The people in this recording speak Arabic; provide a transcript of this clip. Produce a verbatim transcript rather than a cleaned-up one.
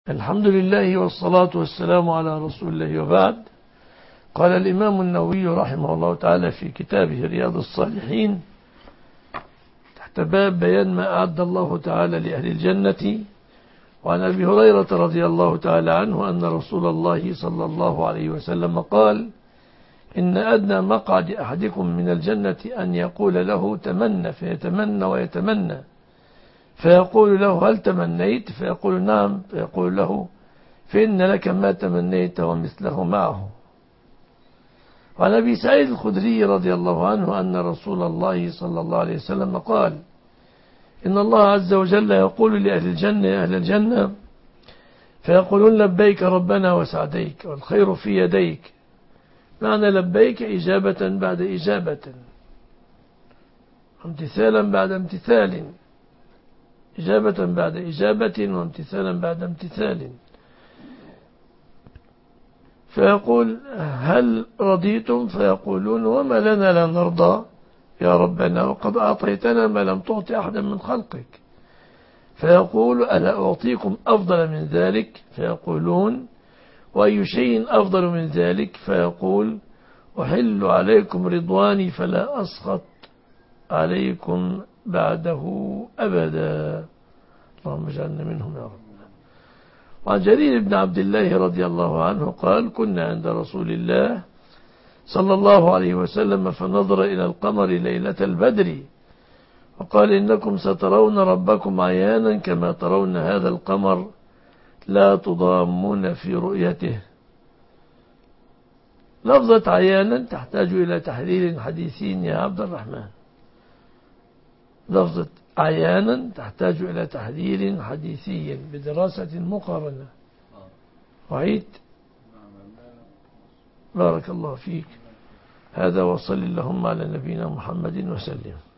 الحمد لله والصلاة والسلام على رسول الله وبعد. قال الإمام النووي رحمه الله تعالى في كتابه رياض الصالحين تحت باب بيان ما أعد الله تعالى لأهل الجنة. وعن أبي هريرة رضي الله تعالى عنه أن رسول الله صلى الله عليه وسلم قال: إن أدنى مقعد أحدكم من الجنة أن يقول له تمنى، فيتمنى ويتمنى، فيقول له: هل تمنيت؟ فيقول: نعم. فيقول له: فإن لك ما تمنيت ومثله معه. وعن أبي سعيد الخدري رضي الله عنه أن رسول الله صلى الله عليه وسلم قال: إن الله عز وجل يقول لأهل الجنة: يا أهل الجنة، فيقولون: لبيك ربنا وسعديك والخير في يديك. معنى لبيك إجابة بعد إجابة، امتثالا بعد امتثال، إجابة بعد إجابة وامتثالا بعد امتثال. فيقول: هل رضيتم؟ فيقولون: وما لنا لا نرضى يا ربنا وقد أعطيتنا ما لم تعط أحدا من خلقك. فيقول: ألا أعطيكم أفضل من ذلك؟ فيقولون: وأي شيء أفضل من ذلك؟ فيقول: أحل عليكم رضواني فلا أسخط عليكم بعده أبدا. اللهم اجعلنا منهم يا رب. وعن جرير بن عبد الله رضي الله عنه قال: كنا عند رسول الله صلى الله عليه وسلم فنظر إلى القمر ليلة البدر وقال: إنكم سترون ربكم عيانا كما ترون هذا القمر لا تضامون في رؤيته. لفظة عيانا تحتاج إلى تحرير حديثي يا عبد الرحمن. لفظة عيانا تحتاج إلى تحرير حديثي بدراسة مقارنة. وعيد بارك الله فيك. هذا وصل اللهم على نبينا محمد وسلم.